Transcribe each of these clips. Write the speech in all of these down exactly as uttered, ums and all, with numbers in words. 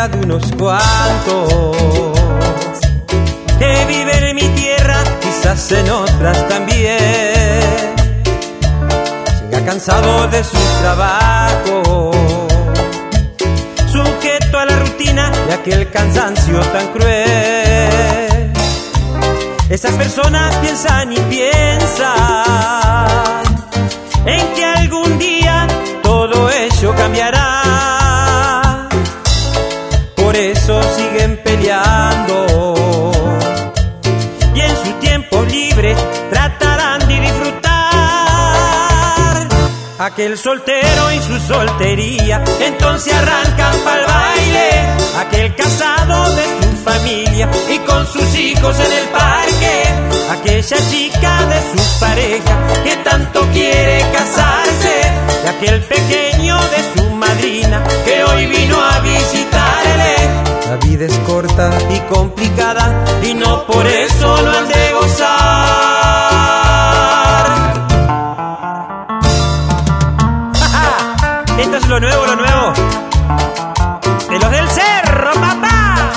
cualquiera de unos cuantos que viven en mi tierra, quizás en otras también. Llega cansado de su trabajo, sujeto a la rutina de aquel cansancio tan cruel. Esas personas piensan y piensan en que algún día todo ello cambiará. Por eso siguen peleando y en su tiempo libre tratarán de disfrutar. Aquel soltero y su soltería entonces arrancan pa'l baile. Aquel casado de su familia y con sus hijos en el parque. Aquella chica de su pareja que tanto quiere casarse. Y aquel pequeño de su madrina que hoy vino a visitarle. La vida es corta y complicada y no por eso lo han de gozar. Esto es lo nuevo, lo nuevo de los del cerro, papá.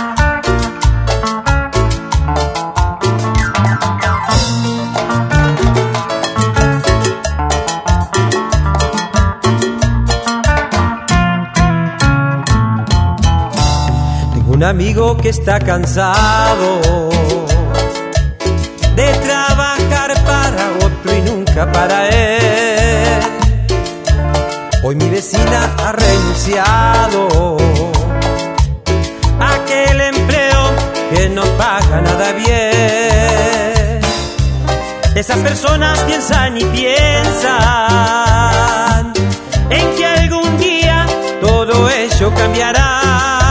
Tengo un amigo que está cansado de trabajar para otro y nunca para él. Hoy mi vecina ha renunciado a aquel empleo que no paga nada bien. Esas personas piensan y piensan en que algún día todo ello cambiará.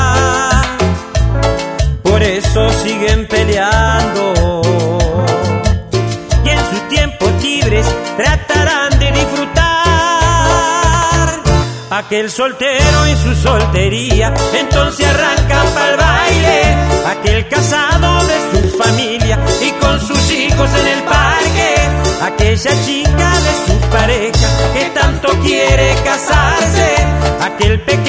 Por eso siguen peleando y en sus tiempos libres tratarán de disfrutar. Aquel soltero y su soltería entonces arrancan pa'l baile. Aquel casado de su familia y con sus hijos en el parque. Aquella chica de su pareja que tanto quiere casarse. Aquel pequeño